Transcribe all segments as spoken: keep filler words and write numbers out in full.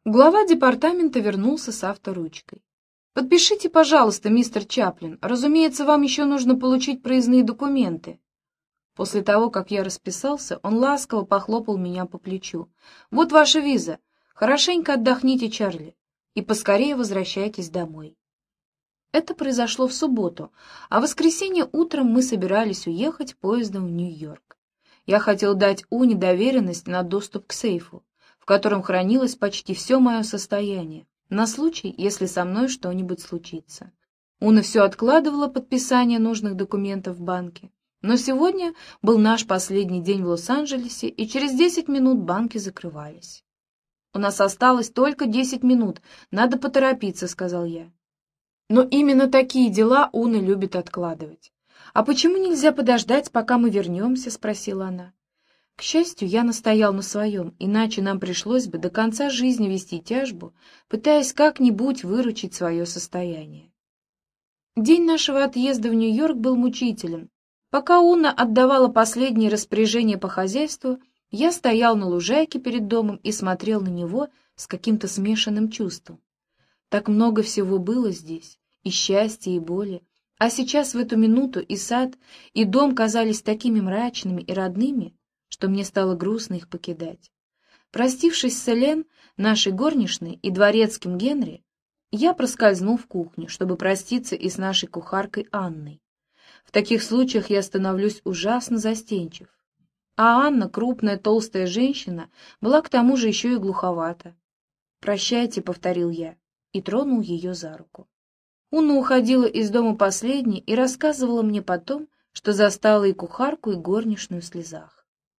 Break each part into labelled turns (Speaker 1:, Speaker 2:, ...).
Speaker 1: Глава департамента вернулся с авторучкой. «Подпишите, пожалуйста, мистер Чаплин. Разумеется, вам еще нужно получить проездные документы». После того, как я расписался, он ласково похлопал меня по плечу. «Вот ваша виза. Хорошенько отдохните, Чарли, и поскорее возвращайтесь домой». Это произошло в субботу, а в воскресенье утром мы собирались уехать поездом в Нью-Йорк. Я хотел дать Уне доверенность на доступ к сейфу, в котором хранилось почти все мое состояние, на случай, если со мной что-нибудь случится. Уна все откладывала подписание нужных документов в банке, но сегодня был наш последний день в Лос-Анджелесе, и через десять минут банки закрывались. «У нас осталось только десять минут, надо поторопиться», — сказал я. Но именно такие дела Уна любит откладывать. «А почему нельзя подождать, пока мы вернемся?» — спросила она. К счастью, я настоял на своем, иначе нам пришлось бы до конца жизни вести тяжбу, пытаясь как-нибудь выручить свое состояние. День нашего отъезда в Нью-Йорк был мучителен. Пока Уна отдавала последние распоряжения по хозяйству, я стоял на лужайке перед домом и смотрел на него с каким-то смешанным чувством. Так много всего было здесь, и счастья, и боли, а сейчас в эту минуту и сад, и дом казались такими мрачными и родными, что мне стало грустно их покидать. Простившись с Элен, нашей горничной, и дворецким Генри, я проскользнул в кухню, чтобы проститься и с нашей кухаркой Анной. В таких случаях я становлюсь ужасно застенчив. А Анна, крупная толстая женщина, была к тому же еще и глуховата. «Прощайте», — повторил я, и тронул ее за руку. Уна уходила из дома последней и рассказывала мне потом, что застала и кухарку, и горничную в слезах.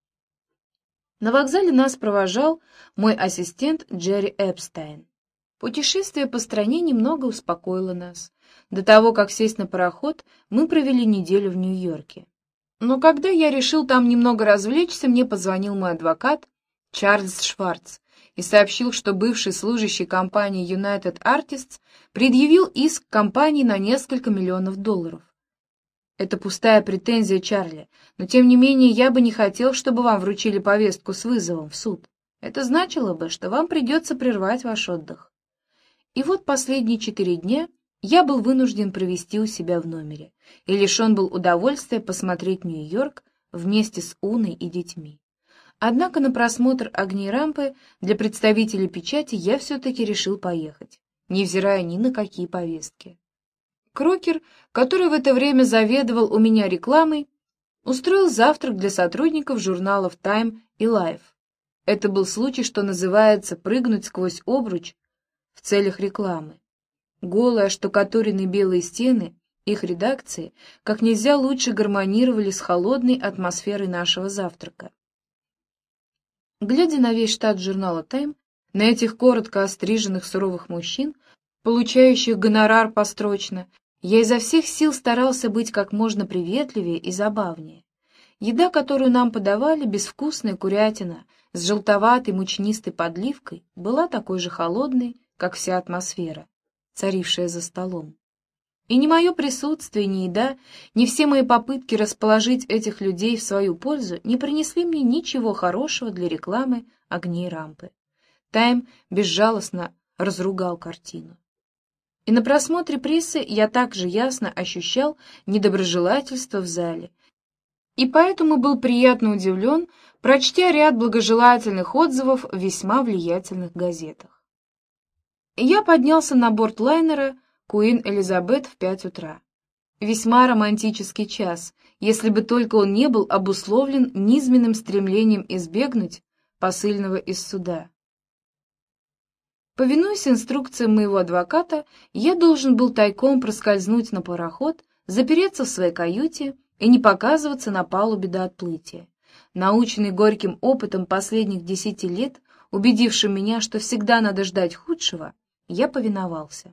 Speaker 1: На вокзале нас провожал мой ассистент Джерри Эпстайн. Путешествие по стране немного успокоило нас. До того, как сесть на пароход, мы провели неделю в Нью-Йорке. Но когда я решил там немного развлечься, мне позвонил мой адвокат Чарльз Шварц и сообщил, что бывший служащий компании United Artists предъявил иск компании на несколько миллионов долларов. Это пустая претензия, Чарли, но тем не менее я бы не хотел, чтобы вам вручили повестку с вызовом в суд. Это значило бы, что вам придется прервать ваш отдых. И вот последние четыре дня я был вынужден провести у себя в номере, и лишен был удовольствия посмотреть Нью-Йорк вместе с Уной и детьми. Однако на просмотр «Огней рампы» для представителей печати я все-таки решил поехать, невзирая ни на какие повестки. Крокер, который в это время заведовал у меня рекламой, устроил завтрак для сотрудников журналов «Time» и «Life». Это был случай, что называется, прыгнуть сквозь обруч в целях рекламы. Голые оштукатуренные белые стены их редакции как нельзя лучше гармонировали с холодной атмосферой нашего завтрака. Глядя на весь штат журнала «Time», на этих коротко остриженных суровых мужчин, получающих гонорар построчно, я изо всех сил старался быть как можно приветливее и забавнее. Еда, которую нам подавали, безвкусная курятина с желтоватой мучнистой подливкой, была такой же холодной, как вся атмосфера, царившая за столом. И ни мое присутствие, ни еда, ни все мои попытки расположить этих людей в свою пользу не принесли мне ничего хорошего для рекламы «Огней рампы». «Тайм» безжалостно разругал картину. И на просмотре прессы я также ясно ощущал недоброжелательство в зале, и поэтому был приятно удивлен, прочтя ряд благожелательных отзывов в весьма влиятельных газетах. Я поднялся на борт лайнера «Куин Элизабет» в пять утра. Весьма романтический час, если бы только он не был обусловлен низменным стремлением избегнуть посыльного из суда. Повинуясь инструкциям моего адвоката, я должен был тайком проскользнуть на пароход, запереться в своей каюте и не показываться на палубе до отплытия. Наученный горьким опытом последних десяти лет, убедившим меня, что всегда надо ждать худшего, я повиновался.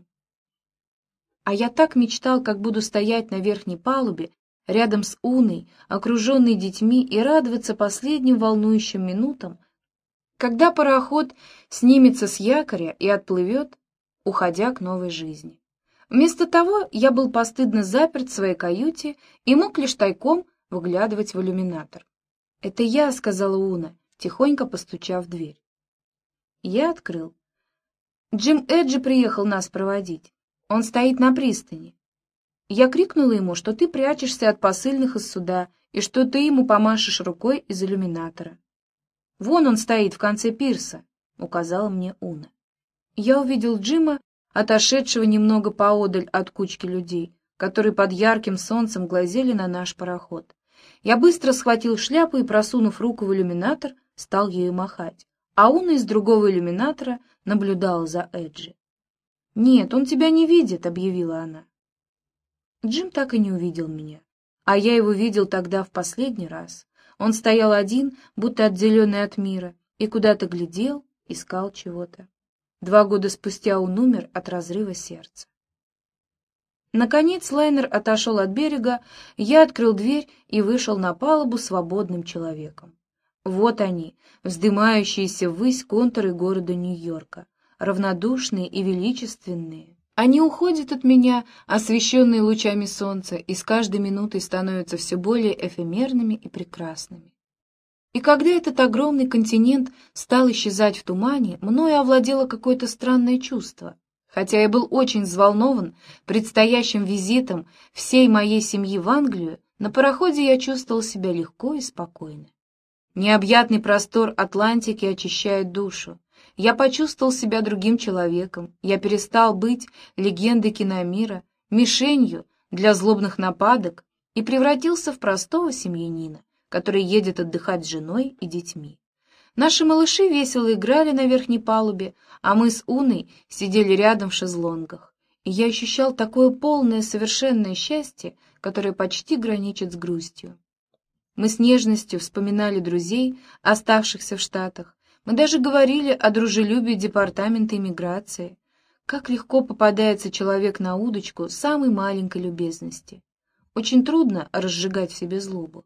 Speaker 1: А я так мечтал, как буду стоять на верхней палубе, рядом с Уной, окруженной детьми, и радоваться последним волнующим минутам, когда пароход снимется с якоря и отплывет, уходя к новой жизни. Вместо того я был постыдно заперт в своей каюте и мог лишь тайком выглядывать в иллюминатор. «Это я», — сказала Уна, тихонько постучав в дверь. Я открыл. Джим Эджи приехал нас проводить. Он стоит на пристани. Я крикнула ему, что ты прячешься от посыльных из суда и что ты ему помашешь рукой из иллюминатора. «Вон он стоит в конце пирса», — указала мне Уна. Я увидел Джима, отошедшего немного поодаль от кучки людей, которые под ярким солнцем глазели на наш пароход. Я быстро схватил шляпу и, просунув руку в иллюминатор, стал ею махать, а Уна из другого иллюминатора наблюдала за Эджи. «Нет, он тебя не видит», — объявила она. Джим так и не увидел меня, а я его видел тогда в последний раз. Он стоял один, будто отделенный от мира, и куда-то глядел, искал чего-то. Два года спустя он умер от разрыва сердца. Наконец лайнер отошел от берега, я открыл дверь и вышел на палубу свободным человеком. Вот они, вздымающиеся ввысь контуры города Нью-Йорка, равнодушные и величественные. Они уходят от меня, освещенные лучами солнца, и с каждой минутой становятся все более эфемерными и прекрасными. И когда этот огромный континент стал исчезать в тумане, мною овладело какое-то странное чувство. Хотя я был очень взволнован предстоящим визитом всей моей семьи в Англию, на пароходе я чувствовал себя легко и спокойно. Необъятный простор Атлантики очищает душу. Я почувствовал себя другим человеком, я перестал быть легендой киномира, мишенью для злобных нападок и превратился в простого семьянина, который едет отдыхать с женой и детьми. Наши малыши весело играли на верхней палубе, а мы с Уной сидели рядом в шезлонгах, и я ощущал такое полное совершенное счастье, которое почти граничит с грустью. Мы с нежностью вспоминали друзей, оставшихся в Штатах. Мы даже говорили о дружелюбии департамента иммиграции. Как легко попадается человек на удочку самой маленькой любезности. Очень трудно разжигать в себе злобу.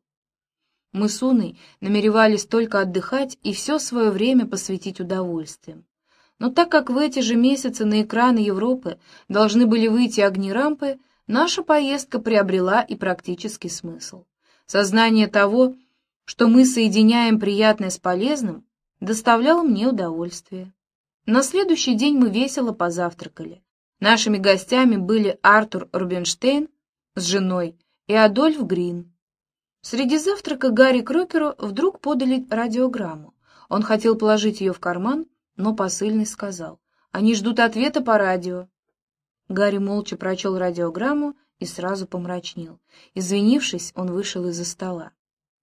Speaker 1: Мы с Уной намеревались только отдыхать и все свое время посвятить удовольствиям. Но так как в эти же месяцы на экраны Европы должны были выйти огни рампы, наша поездка приобрела и практический смысл. Сознание того, что мы соединяем приятное с полезным, доставляло мне удовольствие. На следующий день мы весело позавтракали. Нашими гостями были Артур Рубинштейн с женой и Адольф Грин. Среди завтрака Гарри Крокеру вдруг подали радиограмму. Он хотел положить ее в карман, но посыльный сказал: «Они ждут ответа по радио». Гарри молча прочел радиограмму и сразу помрачнел. Извинившись, он вышел из-за стола.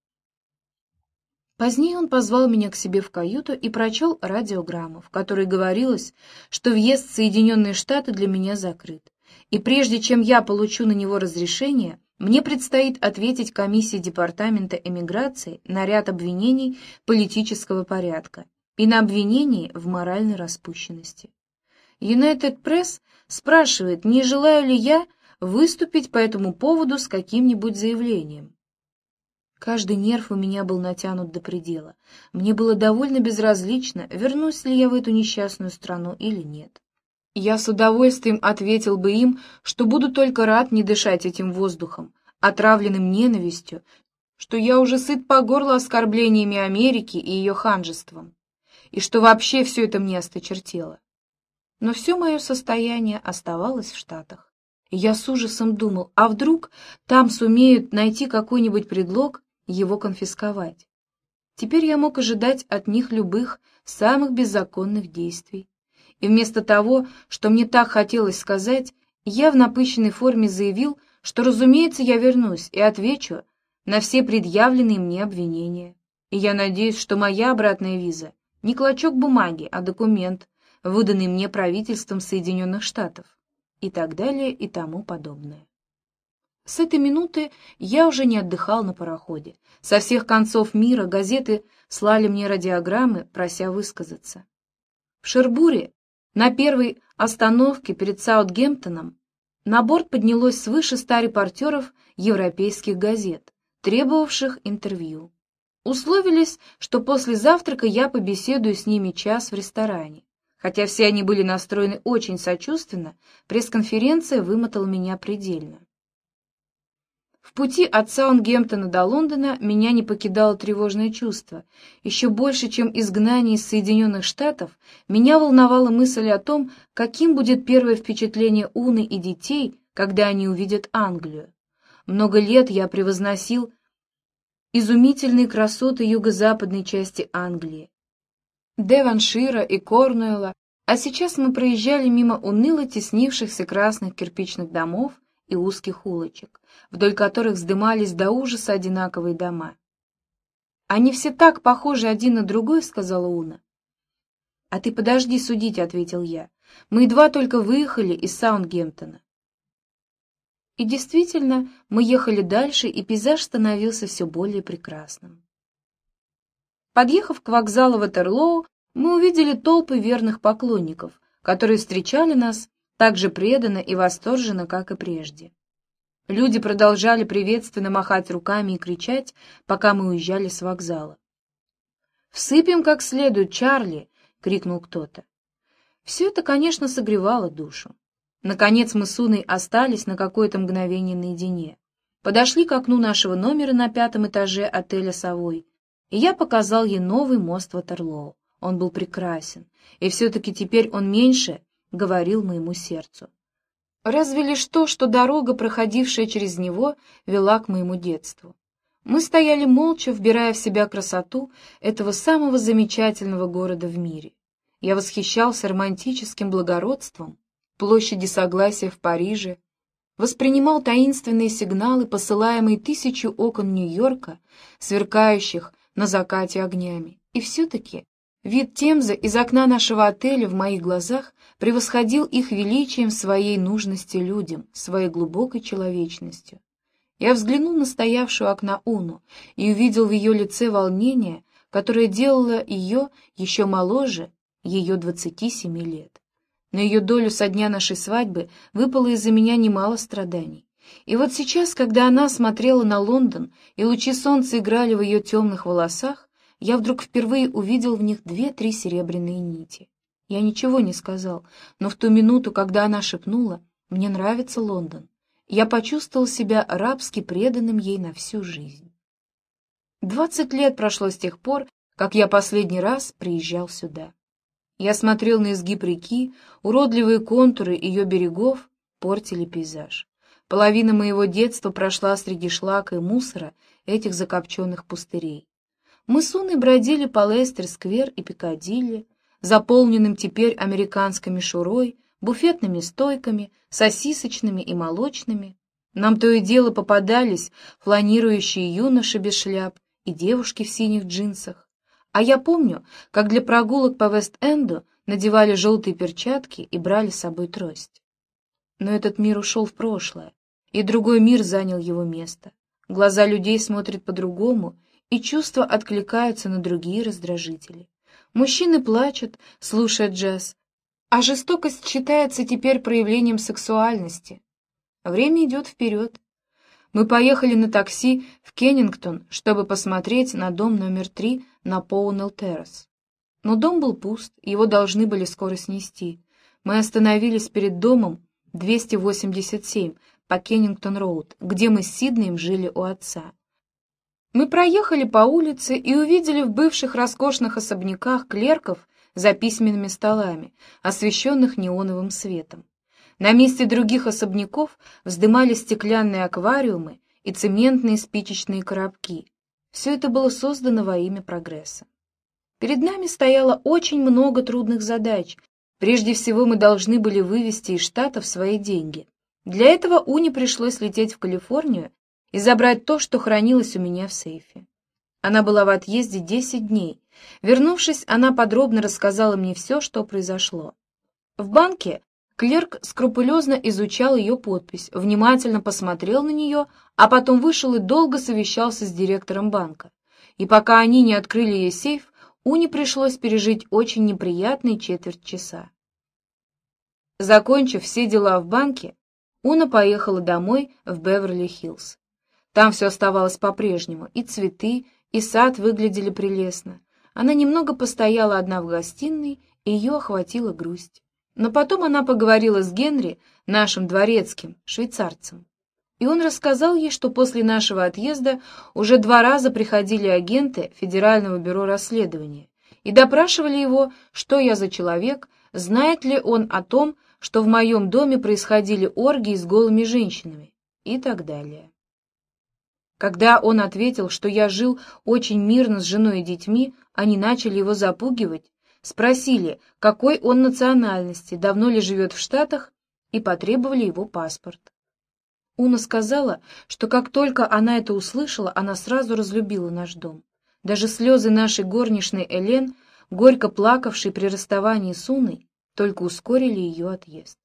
Speaker 1: Позднее он позвал меня к себе в каюту и прочел радиограмму, в которой говорилось, что въезд в Соединенные Штаты для меня закрыт, и прежде чем я получу на него разрешение, мне предстоит ответить комиссии Департамента эмиграции на ряд обвинений политического порядка и на обвинении в моральной распущенности. United Press спрашивает, не желаю ли я выступить по этому поводу с каким-нибудь заявлением. Каждый нерв у меня был натянут до предела. Мне было довольно безразлично, вернусь ли я в эту несчастную страну или нет. Я с удовольствием ответил бы им, что буду только рад не дышать этим воздухом, отравленным ненавистью, что я уже сыт по горло оскорблениями Америки и ее ханжеством, и что вообще все это мне осточертело. Но все мое состояние оставалось в Штатах, и я с ужасом думал, а вдруг там сумеют найти какой-нибудь предлог его конфисковать. Теперь я мог ожидать от них любых, самых беззаконных действий. И вместо того, что мне так хотелось сказать, я в напыщенной форме заявил, что, разумеется, я вернусь и отвечу на все предъявленные мне обвинения. И я надеюсь, что моя обратная виза не клочок бумаги, а документ, выданный мне правительством Соединенных Штатов, и так далее и тому подобное. С этой минуты я уже не отдыхал на пароходе. Со всех концов мира газеты слали мне радиограммы, прося высказаться. В Шербуре, на первой остановке перед Саутгемптоном, на борт поднялось свыше ста репортеров европейских газет, требовавших интервью. Условились, что после завтрака я побеседую с ними час в ресторане. Хотя все они были настроены очень сочувственно, пресс-конференция вымотала меня предельно. В пути от Саутгемптона до Лондона меня не покидало тревожное чувство. Еще больше, чем изгнание из Соединенных Штатов, меня волновала мысль о том, каким будет первое впечатление Уны и детей, когда они увидят Англию. Много лет я превозносил изумительные красоты юго-западной части Англии, Девоншира и Корнуэлла, а сейчас мы проезжали мимо уныло теснившихся красных кирпичных домов и узких улочек, вдоль которых вздымались до ужаса одинаковые дома. «Они все так похожи один на другой», — сказала Уна. «А ты подожди судить», — ответил я. «Мы едва только выехали из Саутгемптона». И действительно, мы ехали дальше, и пейзаж становился все более прекрасным. Подъехав к вокзалу Ватерлоу, мы увидели толпы верных поклонников, которые встречали нас так же преданно и восторженно, как и прежде. Люди продолжали приветственно махать руками и кричать, пока мы уезжали с вокзала. «Всыпем как следует, Чарли!» — крикнул кто-то. Все это, конечно, согревало душу. Наконец мы с Уной остались на какое-то мгновение наедине. Подошли к окну нашего номера на пятом этаже отеля «Совой», и я показал ей новый мост Ватерлоу. Он был прекрасен, и все-таки теперь он меньше говорил моему сердцу. Разве лишь то, что дорога, проходившая через него, вела к моему детству. Мы стояли молча, вбирая в себя красоту этого самого замечательного города в мире. Я восхищался романтическим благородством площади Согласия в Париже, воспринимал таинственные сигналы, посылаемые тысячу окон Нью-Йорка, сверкающих на закате огнями. И все-таки вид Темзы из окна нашего отеля в моих глазах превосходил их величием своей нужности людям, своей глубокой человечностью. Я взглянул на стоявшую у окна Уну и увидел в ее лице волнение, которое делало ее еще моложе ее двадцати семи лет. На ее долю со дня нашей свадьбы выпало из-за меня немало страданий. И вот сейчас, когда она смотрела на Лондон, и лучи солнца играли в ее темных волосах, я вдруг впервые увидел в них две-три серебряные нити. Я ничего не сказал, но в ту минуту, когда она шепнула «Мне нравится Лондон», я почувствовал себя рабски преданным ей на всю жизнь. Двадцать лет прошло с тех пор, как я последний раз приезжал сюда. Я смотрел на изгиб реки, уродливые контуры ее берегов портили пейзаж. Половина моего детства прошла среди шлака и мусора этих закопченных пустырей. Мы с Уной бродили по Лейстер-сквер и Пикадилли, заполненным теперь американской мишурой, буфетными стойками, сосисочными и молочными. Нам то и дело попадались фланирующие юноши без шляп и девушки в синих джинсах. А я помню, как для прогулок по Вест-Энду надевали желтые перчатки и брали с собой трость. Но этот мир ушел в прошлое, и другой мир занял его место. Глаза людей смотрят по-другому, и чувства откликаются на другие раздражители. Мужчины плачут, слушая джаз, а жестокость считается теперь проявлением сексуальности. Время идет вперед. Мы поехали на такси в Кеннингтон, чтобы посмотреть на дом номер три на Поунелл-террас. Но дом был пуст, его должны были скоро снести. Мы остановились перед домом двести восемьдесят семь по Кеннингтон-роуд, где мы с Сиднеем жили у отца. Мы проехали по улице и увидели в бывших роскошных особняках клерков за письменными столами, освещенных неоновым светом. На месте других особняков вздымались стеклянные аквариумы и цементные спичечные коробки. Все это было создано во имя прогресса. Перед нами стояло очень много трудных задач. Прежде всего мы должны были вывести из Штатов свои деньги. Для этого Уне пришлось лететь в Калифорнию и забрать то, что хранилось у меня в сейфе. Она была в отъезде десять дней. Вернувшись, она подробно рассказала мне все, что произошло. В банке клерк скрупулезно изучал ее подпись, внимательно посмотрел на нее, а потом вышел и долго совещался с директором банка. И пока они не открыли ей сейф, Уне пришлось пережить очень неприятные четверть часа. Закончив все дела в банке, Уна поехала домой в Беверли-Хиллз. Там все оставалось по-прежнему, и цветы, и сад выглядели прелестно. Она немного постояла одна в гостиной, и ее охватила грусть. Но потом она поговорила с Генри, нашим дворецким, швейцарцем. И он рассказал ей, что после нашего отъезда уже два раза приходили агенты Федерального бюро расследования и допрашивали его, что я за человек, знает ли он о том, что в моем доме происходили оргии с голыми женщинами и так далее. Когда он ответил, что я жил очень мирно с женой и детьми, они начали его запугивать, спросили, какой он национальности, давно ли живет в Штатах, и потребовали его паспорт. Уна сказала, что как только она это услышала, она сразу разлюбила наш дом. Даже слезы нашей горничной Элен, горько плакавшей при расставании с Уной, только ускорили ее отъезд.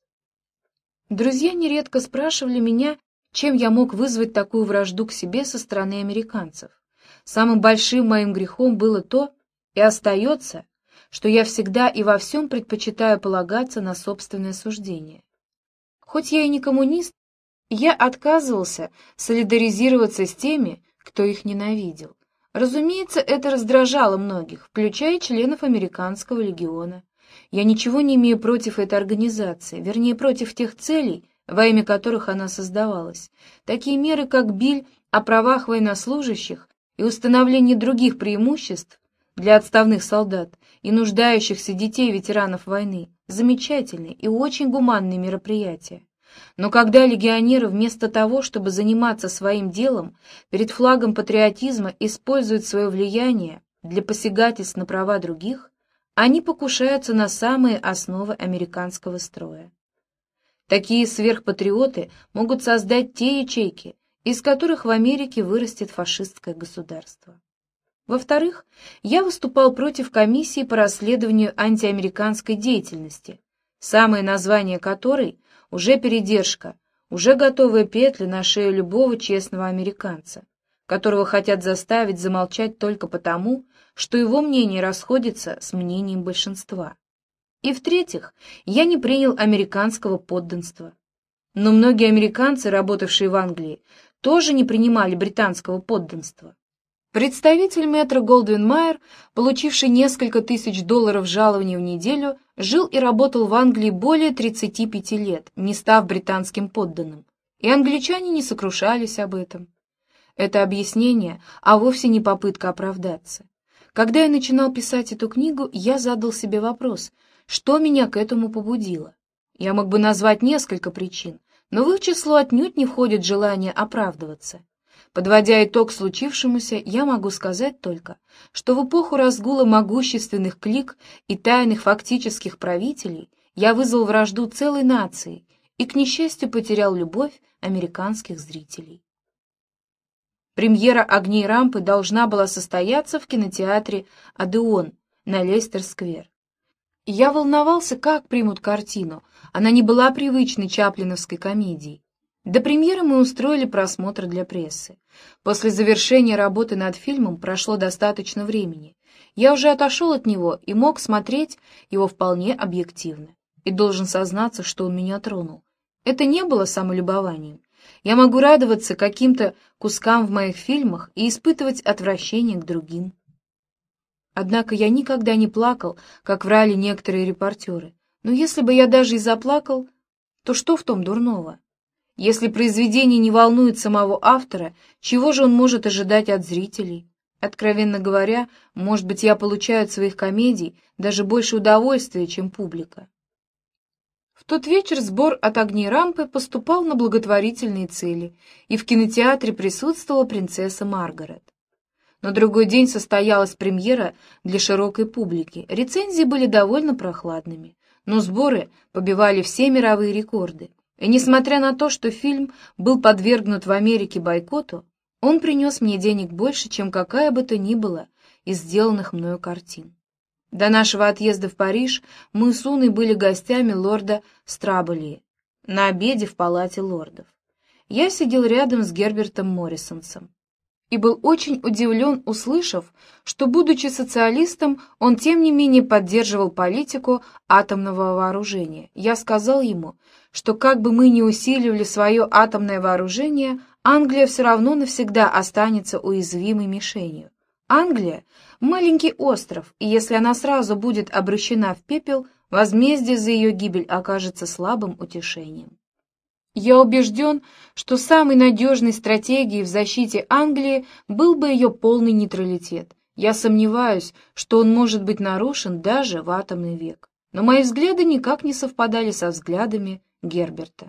Speaker 1: Друзья нередко спрашивали меня, чем я мог вызвать такую вражду к себе со стороны американцев. Самым большим моим грехом было то, и остается, что я всегда и во всем предпочитаю полагаться на собственное суждение. Хоть я и не коммунист, я отказывался солидаризироваться с теми, кто их ненавидел. Разумеется, это раздражало многих, включая членов Американского легиона. Я ничего не имею против этой организации, вернее, против тех целей, во имя которых она создавалась. Такие меры, как биль о правах военнослужащих и установление других преимуществ для отставных солдат и нуждающихся детей ветеранов войны, замечательные и очень гуманные мероприятия. Но когда легионеры вместо того, чтобы заниматься своим делом, перед флагом патриотизма используют свое влияние для посягательств на права других, они покушаются на самые основы американского строя. Такие сверхпатриоты могут создать те ячейки, из которых в Америке вырастет фашистское государство. Во-вторых, я выступал против комиссии по расследованию антиамериканской деятельности, самое название которой уже передержка, уже готовые петли на шею любого честного американца, которого хотят заставить замолчать только потому, что его мнение расходится с мнением большинства. И в-третьих, я не принял американского подданства. Но многие американцы, работавшие в Англии, тоже не принимали британского подданства. Представитель мэтра Голдвин Майер, получивший несколько тысяч долларов жалования в неделю, жил и работал в Англии более тридцати пяти лет, не став британским подданным, и англичане не сокрушались об этом. Это объяснение, а вовсе не попытка оправдаться. Когда я начинал писать эту книгу, я задал себе вопрос, что меня к этому побудило. Я мог бы назвать несколько причин, но в их число отнюдь не входит желание оправдываться. Подводя итог случившемуся, я могу сказать только, что в эпоху разгула могущественных клик и тайных фактических правителей я вызвал вражду целой нации и, к несчастью, потерял любовь американских зрителей. Премьера «Огней рампы» должна была состояться в кинотеатре «Одеон» на Лестер-сквер. Я волновался, как примут картину, она не была привычной чаплиновской комедией. До премьеры мы устроили просмотр для прессы. После завершения работы над фильмом прошло достаточно времени. Я уже отошел от него и мог смотреть его вполне объективно. И должен сознаться, что он меня тронул. Это не было самолюбованием. Я могу радоваться каким-то кускам в моих фильмах и испытывать отвращение к другим. Однако я никогда не плакал, как врали некоторые репортеры. Но если бы я даже и заплакал, то что в том дурного? Если произведение не волнует самого автора, чего же он может ожидать от зрителей? Откровенно говоря, может быть, я получаю от своих комедий даже больше удовольствия, чем публика. В тот вечер сбор от «Огней рампы» поступал на благотворительные цели, и в кинотеатре присутствовала принцесса Маргарет. На другой день состоялась премьера для широкой публики. Рецензии были довольно прохладными, но сборы побивали все мировые рекорды. И несмотря на то, что фильм был подвергнут в Америке бойкоту, он принес мне денег больше, чем какая бы то ни была из сделанных мною картин. До нашего отъезда в Париж мы с Уной были гостями лорда Страболи на обеде в палате лордов. Я сидел рядом с Гербертом Моррисонсом и был очень удивлен, услышав, что, будучи социалистом, он тем не менее поддерживал политику атомного вооружения. Я сказал ему, что как бы мы ни усиливали свое атомное вооружение, Англия все равно навсегда останется уязвимой мишенью. Англия — маленький остров, и если она сразу будет обращена в пепел, возмездие за ее гибель окажется слабым утешением. Я убежден, что самой надежной стратегией в защите Англии был бы ее полный нейтралитет. Я сомневаюсь, что он может быть нарушен даже в атомный век. Но мои взгляды никак не совпадали со взглядами Герберта.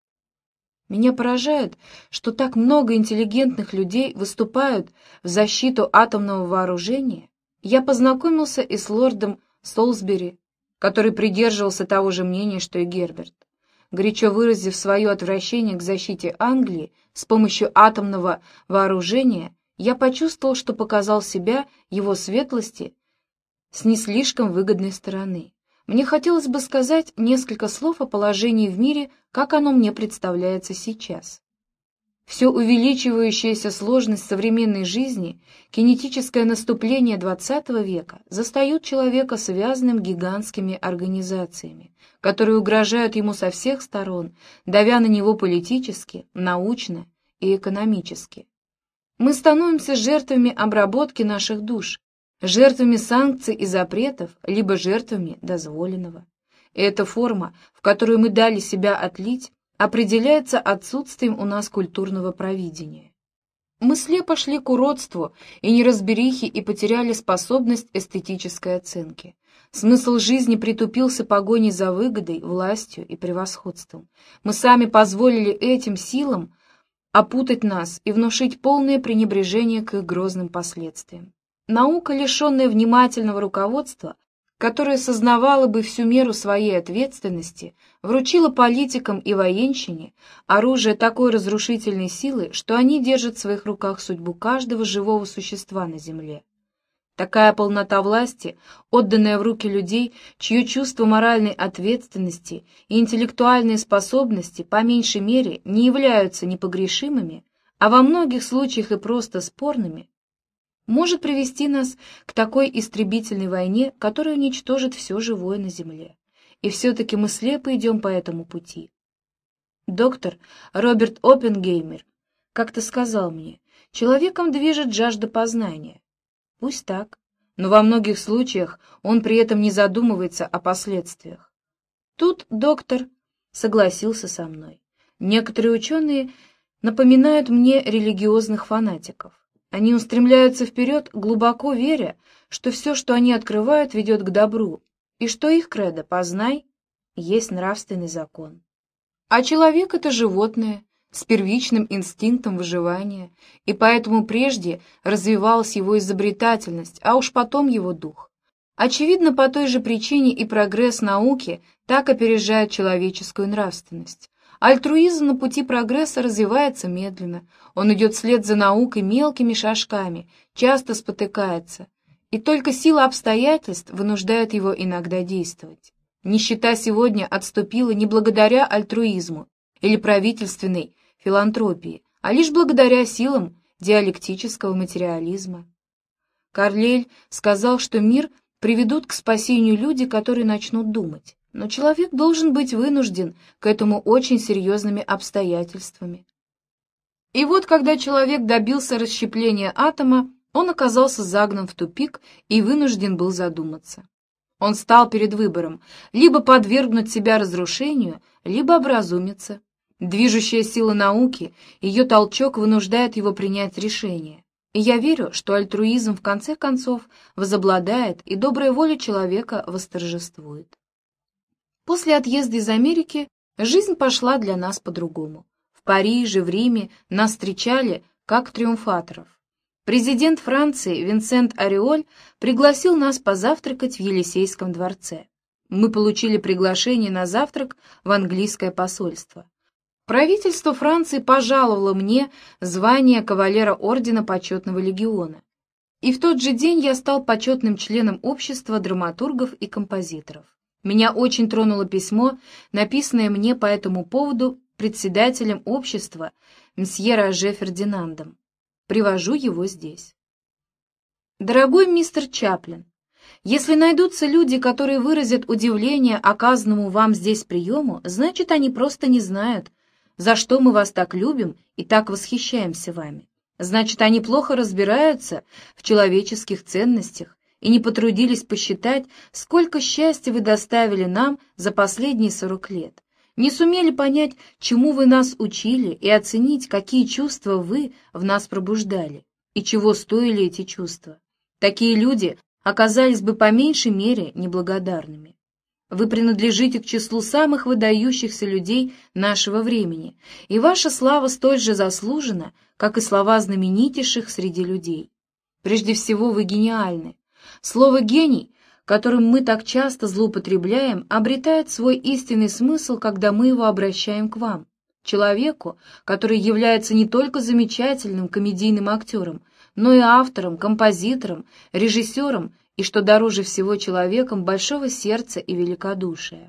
Speaker 1: Меня поражает, что так много интеллигентных людей выступают в защиту атомного вооружения. Я познакомился и с лордом Солсбери, который придерживался того же мнения, что и Герберт. Горячо выразив свое отвращение к защите Англии с помощью атомного вооружения, я почувствовал, что показал себя его светлости с не слишком выгодной стороны. Мне хотелось бы сказать несколько слов о положении в мире, как оно мне представляется сейчас. Все увеличивающаяся сложность современной жизни, кинетическое наступление двадцатого века застают человека связанным гигантскими организациями, которые угрожают ему со всех сторон, давя на него политически, научно и экономически. Мы становимся жертвами обработки наших душ, жертвами санкций и запретов, либо жертвами дозволенного. И эта форма, в которую мы дали себя отлить, определяется отсутствием у нас культурного провидения. Мы слепо шли к уродству и неразберихе и потеряли способность эстетической оценки. Смысл жизни притупился погоней за выгодой, властью и превосходством. Мы сами позволили этим силам опутать нас и внушить полное пренебрежение к их грозным последствиям. Наука, лишенная внимательного руководства, которая сознавала бы всю меру своей ответственности, вручила политикам и военщине оружие такой разрушительной силы, что они держат в своих руках судьбу каждого живого существа на земле. Такая полнота власти, отданная в руки людей, чье чувство моральной ответственности и интеллектуальные способности по меньшей мере не являются непогрешимыми, а во многих случаях и просто спорными, может привести нас к такой истребительной войне, которая уничтожит все живое на земле. И все-таки мы слепо идем по этому пути. Доктор Роберт Оппенгеймер как-то сказал мне, человеком движет жажда познания. Пусть так, но во многих случаях он при этом не задумывается о последствиях. Тут доктор согласился со мной. Некоторые ученые напоминают мне религиозных фанатиков. Они устремляются вперед, глубоко веря, что все, что они открывают, ведет к добру, и что их кредо «познай» есть нравственный закон. А человек — это животное с первичным инстинктом выживания, и поэтому прежде развивалась его изобретательность, а уж потом его дух. Очевидно, по той же причине и прогресс науки так опережает человеческую нравственность. Альтруизм на пути прогресса развивается медленно, он идет вслед за наукой мелкими шажками, часто спотыкается, и только сила обстоятельств вынуждает его иногда действовать. Нищета сегодня отступила не благодаря альтруизму или правительственной филантропии, а лишь благодаря силам диалектического материализма. Карлейль сказал, что мир приведут к спасению люди, которые начнут думать. Но человек должен быть вынужден к этому очень серьезными обстоятельствами. И вот, когда человек добился расщепления атома, он оказался загнан в тупик и вынужден был задуматься. Он стал перед выбором либо подвергнуть себя разрушению, либо образумиться. Движущая сила науки, ее толчок вынуждает его принять решение. И я верю, что альтруизм в конце концов возобладает, и добрая воля человека восторжествует. После отъезда из Америки жизнь пошла для нас по-другому. В Париже, в Риме нас встречали как триумфаторов. Президент Франции Винсент Ореоль пригласил нас позавтракать в Елисейском дворце. Мы получили приглашение на завтрак в английское посольство. Правительство Франции пожаловало мне звание кавалера ордена Почетного легиона. И в тот же день я стал почетным членом общества драматургов и композиторов. Меня очень тронуло письмо, написанное мне по этому поводу председателем общества мсье Роже Фердинандом. Привожу его здесь. Дорогой мистер Чаплин, если найдутся люди, которые выразят удивление оказанному вам здесь приему, значит, они просто не знают, за что мы вас так любим и так восхищаемся вами. Значит, они плохо разбираются в человеческих ценностях и не потрудились посчитать, сколько счастья вы доставили нам за последние сорок лет. не сумели понять, чему вы нас учили, и оценить, какие чувства вы в нас пробуждали, и чего стоили эти чувства. Такие люди оказались бы по меньшей мере неблагодарными. Вы принадлежите к числу самых выдающихся людей нашего времени, и ваша слава столь же заслужена, как и слова знаменитейших среди людей. Прежде всего, вы гениальны. Слово «гений», которым мы так часто злоупотребляем, обретает свой истинный смысл, когда мы его обращаем к вам, человеку, который является не только замечательным комедийным актером, но и автором, композитором, режиссером и, что дороже всего, человеком большого сердца и великодушия.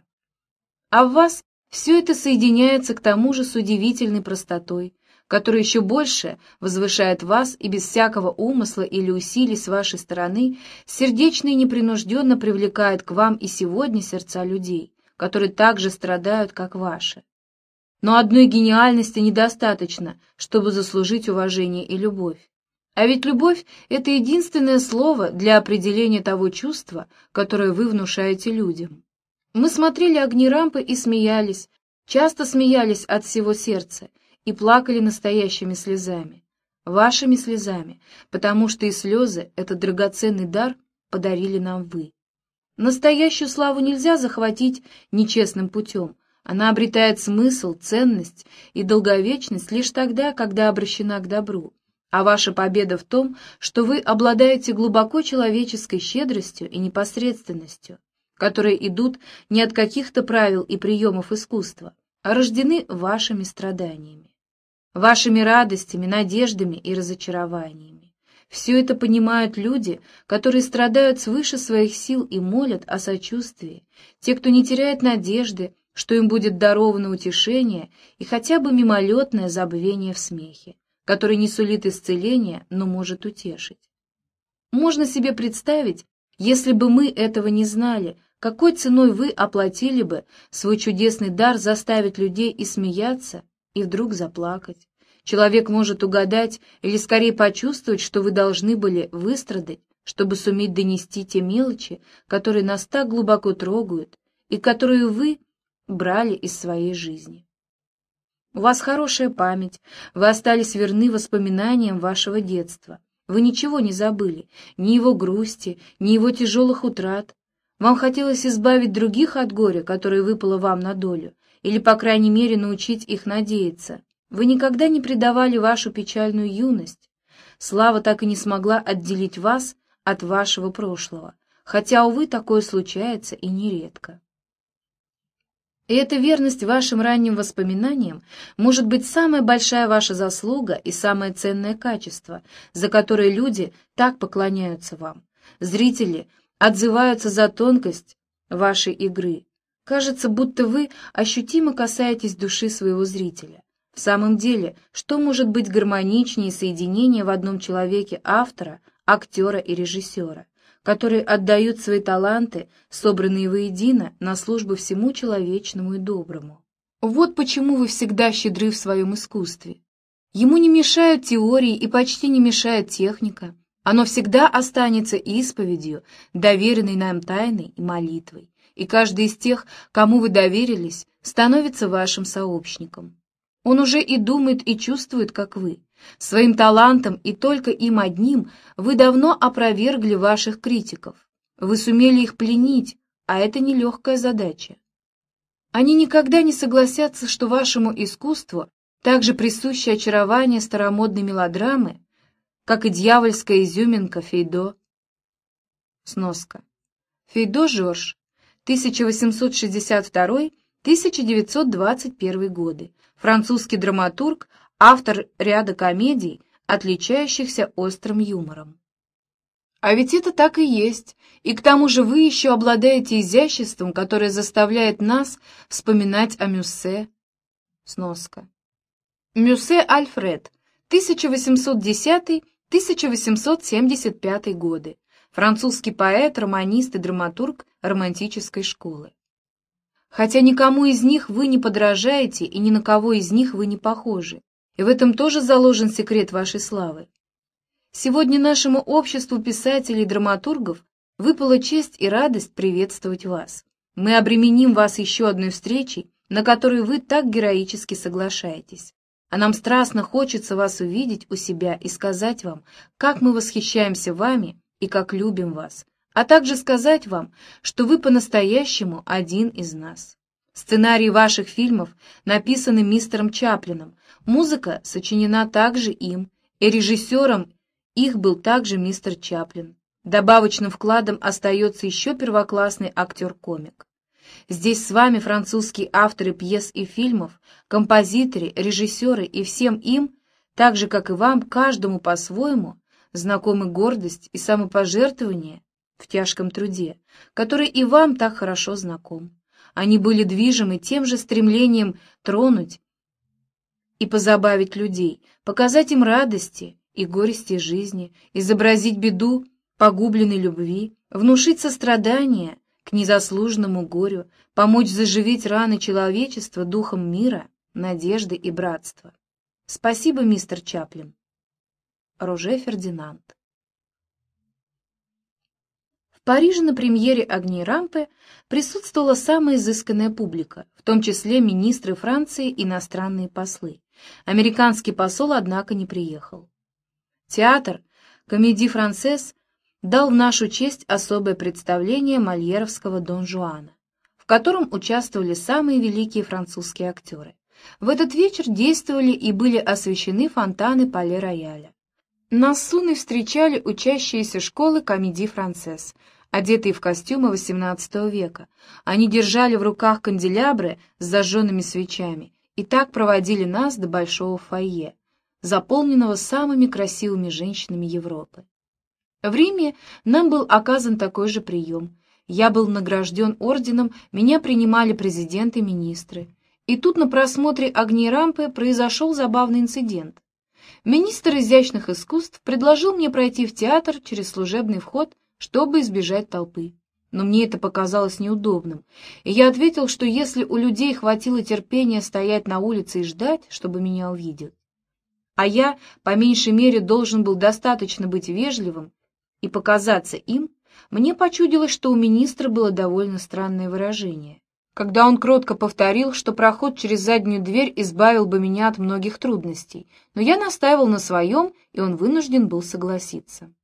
Speaker 1: А в вас все это соединяется к тому же с удивительной простотой, которая еще больше возвышает вас и без всякого умысла или усилий с вашей стороны сердечно и непринужденно привлекает к вам и сегодня сердца людей, которые так же страдают, как ваши. Но одной гениальности недостаточно, чтобы заслужить уважение и любовь. А ведь любовь — это единственное слово для определения того чувства, которое вы внушаете людям. Мы смотрели огни рампы и смеялись, часто смеялись от всего сердца, и плакали настоящими слезами, вашими слезами, потому что и слезы, этот драгоценный дар, подарили нам вы. Настоящую славу нельзя захватить нечестным путем, она обретает смысл, ценность и долговечность лишь тогда, когда обращена к добру, а ваша победа в том, что вы обладаете глубоко человеческой щедростью и непосредственностью, которые идут не от каких-то правил и приемов искусства, а рождены вашими страданиями, вашими радостями, надеждами и разочарованиями. Все это понимают люди, которые страдают свыше своих сил и молят о сочувствии, те, кто не теряет надежды, что им будет даровано утешение и хотя бы мимолетное забвение в смехе, который не сулит исцеления, но может утешить. Можно себе представить, если бы мы этого не знали, какой ценой вы оплатили бы свой чудесный дар заставить людей и смеяться, и вдруг заплакать. Человек может угадать или скорее почувствовать, что вы должны были выстрадать, чтобы суметь донести те мелочи, которые нас так глубоко трогают и которые вы брали из своей жизни. У вас хорошая память, вы остались верны воспоминаниям вашего детства. Вы ничего не забыли, ни его грусти, ни его тяжелых утрат. Вам хотелось избавить других от горя, которое выпало вам на долю, или, по крайней мере, научить их надеяться. Вы никогда не предавали вашу печальную юность. Слава так и не смогла отделить вас от вашего прошлого, хотя, увы, такое случается и нередко. И эта верность вашим ранним воспоминаниям может быть самая большая ваша заслуга и самое ценное качество, за которое люди так поклоняются вам. Зрители отзываются за тонкость вашей игры. Кажется, будто вы ощутимо касаетесь души своего зрителя. В самом деле, что может быть гармоничнее соединения в одном человеке автора, актера и режиссера, которые отдают свои таланты, собранные воедино, на службу всему человечному и доброму? Вот почему вы всегда щедры в своем искусстве. Ему не мешают теории и почти не мешает техника. Оно всегда останется исповедью, доверенной нам тайной и молитвой, и каждый из тех, кому вы доверились, становится вашим сообщником. Он уже и думает, и чувствует, как вы. Своим талантом и только им одним вы давно опровергли ваших критиков. Вы сумели их пленить, а это нелегкая задача. Они никогда не согласятся, что вашему искусству также присуще очарование старомодной мелодрамы, как и дьявольская изюминка Фейдо. Сноска. Фейдо Жорж, тысяча восемьсот шестьдесят второй — тысяча девятьсот двадцать первый годы, французский драматург, автор ряда комедий, отличающихся острым юмором. А ведь это так и есть, и к тому же вы еще обладаете изяществом, которое заставляет нас вспоминать о Мюссе. Сноска. Мюссе Альфред, тысяча восемьсот десятый — тысяча восемьсот семьдесят пятый годы, французский поэт, романист и драматург романтической школы. Хотя никому из них вы не подражаете и ни на кого из них вы не похожи, и в этом тоже заложен секрет вашей славы. Сегодня нашему обществу писателей и драматургов выпала честь и радость приветствовать вас. Мы обременим вас еще одной встречей, на который вы так героически соглашаетесь. А нам страстно хочется вас увидеть у себя и сказать вам, как мы восхищаемся вами и как любим вас, а также сказать вам, что вы по-настоящему один из нас. Сценарии ваших фильмов написаны мистером Чаплином, музыка сочинена также им, и режиссером их был также мистер Чаплин. Добавочным вкладом остается еще первоклассный актер-комик. Здесь с вами французские авторы пьес и фильмов, композиторы, режиссеры, и всем им, так же, как и вам, каждому по-своему, знакомы гордость и самопожертвование в тяжком труде, который и вам так хорошо знаком. Они были движимы тем же стремлением тронуть и позабавить людей, показать им радости и горести жизни, изобразить беду погубленной любви, внушить сострадание к незаслуженному горю, помочь заживить раны человечества духом мира, надежды и братства. Спасибо, мистер Чаплин. Роже Фердинанд. В Париже на премьере «Огней Рампе» присутствовала самая изысканная публика, в том числе министры Франции и иностранные послы. Американский посол, однако, не приехал. Театр «Комедий Франсез» дал в нашу честь особое представление мольеровского Дон Жуана, в котором участвовали самые великие французские актеры. В этот вечер действовали и были освещены фонтаны Пале-Рояля. Нас с Уной встречали учащиеся школы «Комедий Франсез», одетые в костюмы восемнадцатого века. Они держали в руках канделябры с зажженными свечами и так проводили нас до большого фойе, заполненного самыми красивыми женщинами Европы. В Риме нам был оказан такой же прием. Я был награжден орденом, меня принимали президент и министры. И тут на просмотре «Огней Рампы» произошел забавный инцидент. Министр изящных искусств предложил мне пройти в театр через служебный вход, чтобы избежать толпы. Но мне это показалось неудобным, и я ответил, что если у людей хватило терпения стоять на улице и ждать, чтобы меня увидели, а я, по меньшей мере, должен был достаточно быть вежливым и показаться им, мне почудилось, что у министра было довольно странное выражение, когда он кротко повторил, что проход через заднюю дверь избавил бы меня от многих трудностей, но я настаивал на своем, и он вынужден был согласиться.